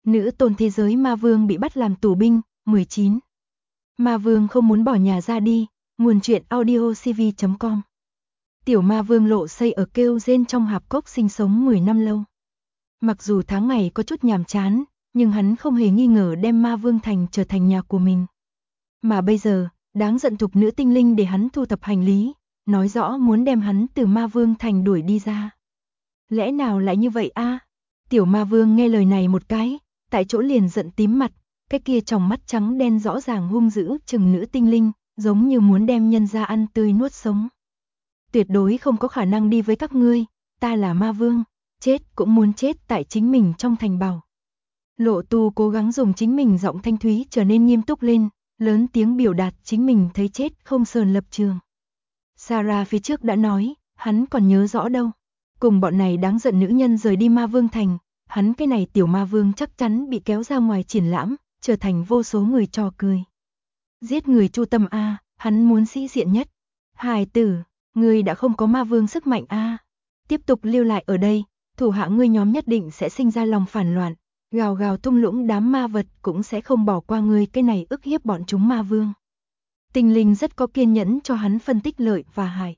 Nữ tôn thế giới ma vương bị bắt làm tù binh, 19. Ma vương không muốn bỏ nhà ra đi, nguồn truyện audiocv.com. Tiểu ma vương lộ xây ở kêu rên trong hạp cốc sinh sống 10 năm lâu. Mặc dù tháng ngày có chút nhàm chán, nhưng hắn không hề nghi ngờ đem ma vương thành trở thành nhà của mình. Mà bây giờ, đáng giận thục nữ tinh linh để hắn thu thập hành lý, nói rõ muốn đem hắn từ ma vương thành đuổi đi ra. Lẽ nào lại như vậy a? Tiểu ma vương nghe lời này một cái, tại chỗ liền giận tím mặt, cái kia tròng mắt trắng đen rõ ràng hung dữ chừng nữ tinh linh, giống như muốn đem nhân ra ăn tươi nuốt sống. Tuyệt đối không có khả năng đi với các ngươi, ta là ma vương, chết cũng muốn chết tại chính mình trong thành bảo. Lộ Tu cố gắng dùng chính mình giọng thanh thúy trở nên nghiêm túc lên, lớn tiếng biểu đạt chính mình thấy chết không sờn lập trường. Sarah phía trước đã nói, hắn còn nhớ rõ đâu. Cùng bọn này đáng giận nữ nhân rời đi ma vương thành, hắn cái này tiểu ma vương chắc chắn bị kéo ra ngoài triển lãm, trở thành vô số người trò cười. Giết người chu tâm a, hắn muốn sĩ diện nhất. Hài tử, ngươi đã không có ma vương sức mạnh a. Tiếp tục lưu lại ở đây, thủ hạ ngươi nhóm nhất định sẽ sinh ra lòng phản loạn, gào gào thung lũng đám ma vật cũng sẽ không bỏ qua ngươi cái này ức hiếp bọn chúng ma vương. Tinh linh rất có kiên nhẫn cho hắn phân tích lợi và hại.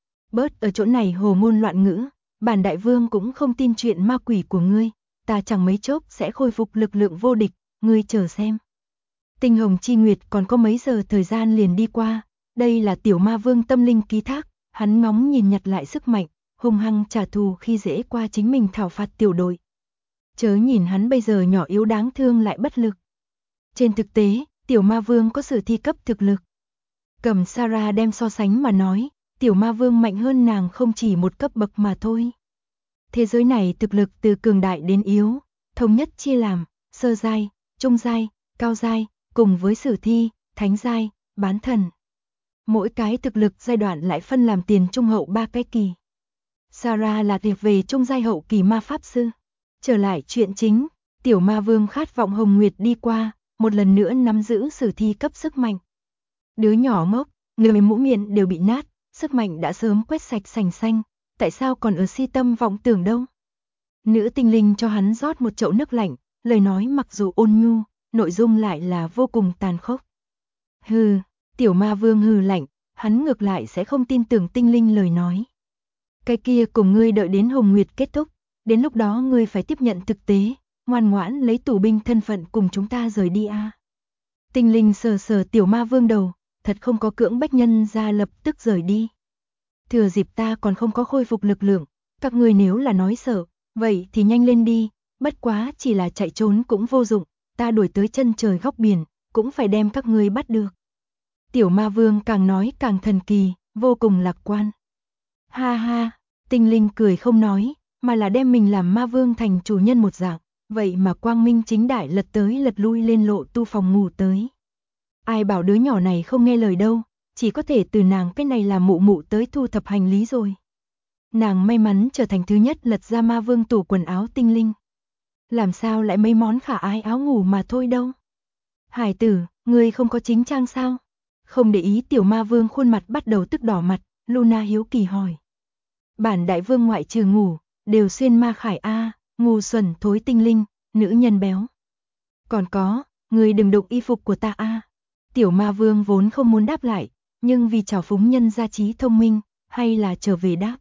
Bớt ở chỗ này hồ ngôn loạn ngữ, bản đại vương cũng không tin chuyện ma quỷ của ngươi, ta chẳng mấy chốc sẽ khôi phục lực lượng vô địch, ngươi chờ xem. Tinh hồng chi nguyệt còn có mấy giờ thời gian liền đi qua, đây là tiểu ma vương tâm linh ký thác, hắn ngóng nhìn nhặt lại sức mạnh, hung hăng trả thù khi dễ qua chính mình thảo phạt tiểu đội. Chớ nhìn hắn bây giờ nhỏ yếu đáng thương lại bất lực. Trên thực tế, tiểu ma vương có sử thi cấp thực lực. Cầm Sarah đem so sánh mà nói, tiểu ma vương mạnh hơn nàng không chỉ một cấp bậc mà thôi. Thế giới này thực lực từ cường đại đến yếu, thống nhất chia làm sơ giai, trung giai, cao giai, cùng với sử thi, thánh giai, bán thần. Mỗi cái thực lực giai đoạn lại phân làm tiền trung hậu 3 cái kỳ. Sarah là thuộc về trung giai hậu kỳ ma pháp sư. Trở lại chuyện chính, tiểu ma vương khát vọng hồng nguyệt đi qua, một lần nữa nắm giữ sử thi cấp sức mạnh. Đứa nhỏ ngốc, người mũi miệng đều bị nát, sức mạnh đã sớm quét sạch sành xanh, tại sao còn ở si tâm vọng tưởng đâu? Nữ tinh linh cho hắn rót một chậu nước lạnh, lời nói mặc dù ôn nhu, nội dung lại là vô cùng tàn khốc. Hừ, tiểu ma vương hừ lạnh, hắn ngược lại sẽ không tin tưởng tinh linh lời nói. Cái kia cùng ngươi đợi đến hồng nguyệt kết thúc, đến lúc đó ngươi phải tiếp nhận thực tế, ngoan ngoãn lấy tù binh thân phận cùng chúng ta rời đi a. Tinh linh sờ sờ tiểu ma vương đầu, thật không có cưỡng bách nhân ra lập tức rời đi. Thừa dịp ta còn không có khôi phục lực lượng, các ngươi nếu là nói sợ, vậy thì nhanh lên đi, bất quá chỉ là chạy trốn cũng vô dụng, ta đuổi tới chân trời góc biển, cũng phải đem các ngươi bắt được. Tiểu ma vương càng nói càng thần kỳ, vô cùng lạc quan. Ha ha, tinh linh cười không nói, mà là đem mình làm ma vương thành chủ nhân một dạng, vậy mà quang minh chính đại lật tới lật lui lên Lộ Tu phòng ngủ tới. Ai bảo đứa nhỏ này không nghe lời đâu, chỉ có thể từ nàng cái này là mụ mụ tới thu thập hành lý rồi. Nàng may mắn trở thành thứ nhất lật ra ma vương tủ quần áo tinh linh. Làm sao lại mấy món khả ái áo ngủ mà thôi đâu. Hải tử, ngươi không có chính trang sao? Không để ý tiểu ma vương khuôn mặt bắt đầu tức đỏ mặt, Luna hiếu kỳ hỏi. Bản đại vương ngoại trừ ngủ, đều xuyên ma khải a, ngu xuẩn thối tinh linh, nữ nhân béo. Còn có, ngươi đừng đụng y phục của ta a. Tiểu ma vương vốn không muốn đáp lại, nhưng vì trào phúng nhân gia trí thông minh, hay là trở về đáp.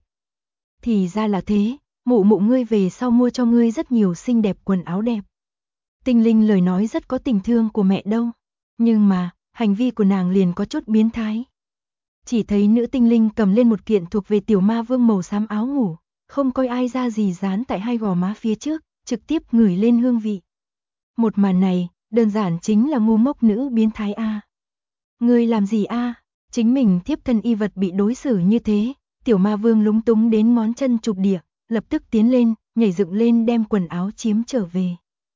Thì ra là thế, mụ mụ ngươi về sau mua cho ngươi rất nhiều xinh đẹp quần áo đẹp. Tinh linh lời nói rất có tình thương của mẹ đâu, nhưng mà, hành vi của nàng liền có chút biến thái. Chỉ thấy nữ tinh linh cầm lên một kiện thuộc về tiểu ma vương màu xám áo ngủ, không coi ai ra gì dán tại hai gò má phía trước, trực tiếp ngửi lên hương vị. Một màn này, đơn giản chính là ngu ngốc nữ biến thái a. Ngươi làm gì a? Chính mình thiếp thân y vật bị đối xử như thế, tiểu ma vương lúng túng đến ngón chân chụp địa, lập tức tiến lên, nhảy dựng lên đem quần áo chiếm trở về.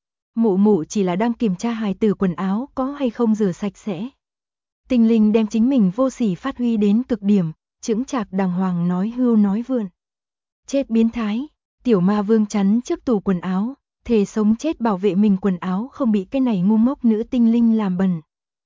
Mụ mụ chỉ là đang kiểm tra hài tử quần áo có hay không rửa sạch sẽ. Tinh linh đem chính mình vô sỉ phát huy đến cực điểm, chững chạc đàng hoàng nói hưu nói vượn. Chết biến thái, tiểu ma vương chắn trước tủ quần áo, thề sống chết bảo vệ mình quần áo không bị cái này ngu ngốc nữ tinh linh làm bẩn.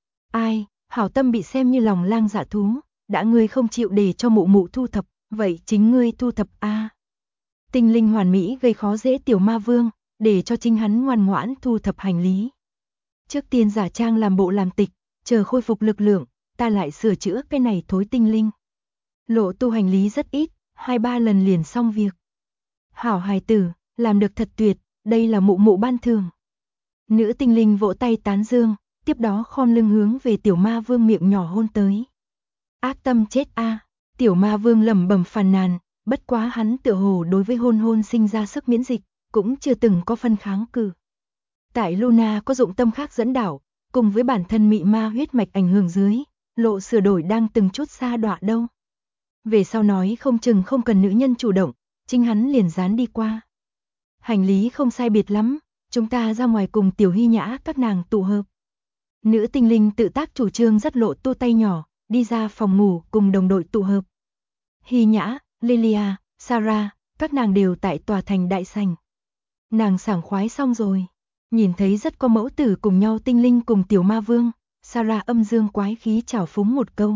Ai, hảo tâm bị xem như lòng lang dạ thú, đã ngươi không chịu để cho mụ mụ thu thập, vậy chính ngươi thu thập a. Tinh linh hoàn mỹ gây khó dễ tiểu ma vương, để cho chính hắn ngoan ngoãn thu thập hành lý. Trước tiên giả trang làm bộ làm tịch, chờ khôi phục lực lượng, ta lại sửa chữa cái này thối tinh linh. Lộ tu hành lý rất ít, 2-3 lần liền xong việc. Hảo hài tử, làm được thật tuyệt, đây là mụ mụ ban thưởng. Nữ tinh linh vỗ tay tán dương, tiếp đó khom lưng hướng về tiểu ma vương miệng nhỏ hôn tới. Ác tâm chết a, tiểu ma vương lẩm bẩm phàn nàn, bất quá hắn tựa hồ đối với hôn sinh ra sức miễn dịch, cũng chưa từng có phân kháng cự. Tại Luna có dụng tâm khác dẫn đảo, cùng với bản thân mị ma huyết mạch ảnh hưởng dưới, lộ sửa đổi đang từng chút xa đọa đâu. Về sau nói không chừng không cần nữ nhân chủ động, chính hắn liền dán đi qua. Hành lý không sai biệt lắm, chúng ta ra ngoài cùng tiểu Hy Nhã các nàng tụ hợp. Nữ tinh linh tự tác chủ trương dắt lộ tu tay nhỏ, đi ra phòng ngủ cùng đồng đội tụ hợp. Hy Nhã, Lilia, Sarah, các nàng đều tại tòa thành đại sảnh. Nàng sảng khoái xong rồi, nhìn thấy rất có mẫu tử cùng nhau tinh linh cùng tiểu ma vương, Sarah âm dương quái khí trào phúng một câu.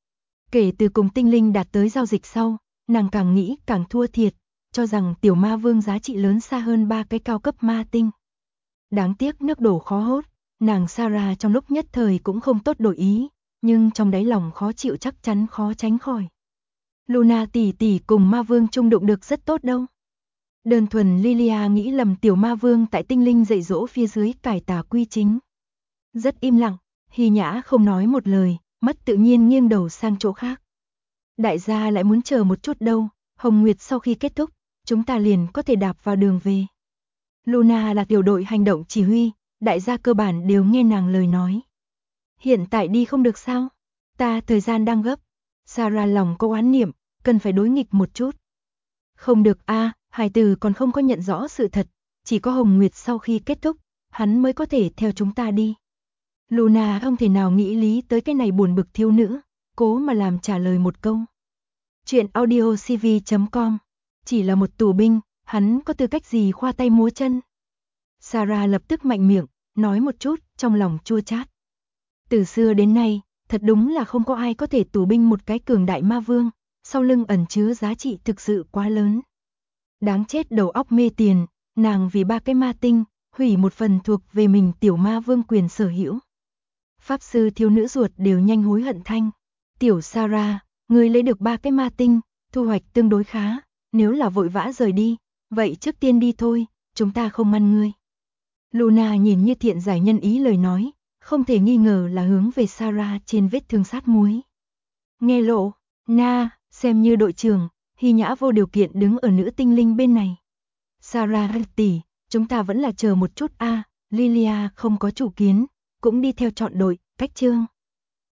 Kể từ cùng tinh linh đạt tới giao dịch sau, nàng càng nghĩ càng thua thiệt, cho rằng tiểu ma vương giá trị lớn xa hơn 3 cái cao cấp ma tinh. Đáng tiếc nước đổ khó hốt, nàng Sarah trong lúc nhất thời cũng không tốt đổi ý, nhưng trong đáy lòng khó chịu chắc chắn khó tránh khỏi. Luna tỷ tỷ cùng ma vương chung đụng được rất tốt đâu. Đơn thuần Lilia nghĩ lầm tiểu ma vương tại tinh linh dạy dỗ phía dưới cải tà quy chính. Rất im lặng, Hy Nhã không nói một lời, mất tự nhiên nghiêng đầu sang chỗ khác. Đại gia lại muốn chờ một chút đâu, Hồng Nguyệt sau khi kết thúc, chúng ta liền có thể đạp vào đường về. Luna là tiểu đội hành động chỉ huy, đại gia cơ bản đều nghe nàng lời nói. Hiện tại đi không được sao? Ta thời gian đang gấp. Sarah lòng có oán niệm, cần phải đối nghịch một chút. Không được a, hài tử còn không có nhận rõ sự thật, chỉ có Hồng Nguyệt sau khi kết thúc, hắn mới có thể theo chúng ta đi. Luna không thể nào nghĩ lý tới cái này buồn bực thiếu nữ, cố mà làm trả lời một câu. Chuyện audiocv.com, chỉ là một tù binh, hắn có tư cách gì khoa tay múa chân? Sarah lập tức mạnh miệng, nói một chút, trong lòng chua chát. Từ xưa đến nay, thật đúng là không có ai có thể tù binh một cái cường đại ma vương, sau lưng ẩn chứa giá trị thực sự quá lớn. Đáng chết đầu óc mê tiền, nàng vì 3 cái ma tinh, hủy một phần thuộc về mình tiểu ma vương quyền sở hữu. Pháp sư thiếu nữ ruột đều nhanh hối hận thanh. Tiểu Sarah, ngươi lấy được 3 cái ma tinh, thu hoạch tương đối khá, nếu là vội vã rời đi, vậy trước tiên đi thôi, chúng ta không ngăn ngươi. Luna nhìn như thiện giải nhân ý lời nói, không thể nghi ngờ là hướng về Sarah trên vết thương sát muối. Nghe lộ, na, xem như đội trưởng, Hy Nhã vô điều kiện đứng ở nữ tinh linh bên này. Sarah tỷ, chúng ta vẫn là chờ một chút a, Lilia không có chủ kiến, cũng đi theo chọn đội, cách chương.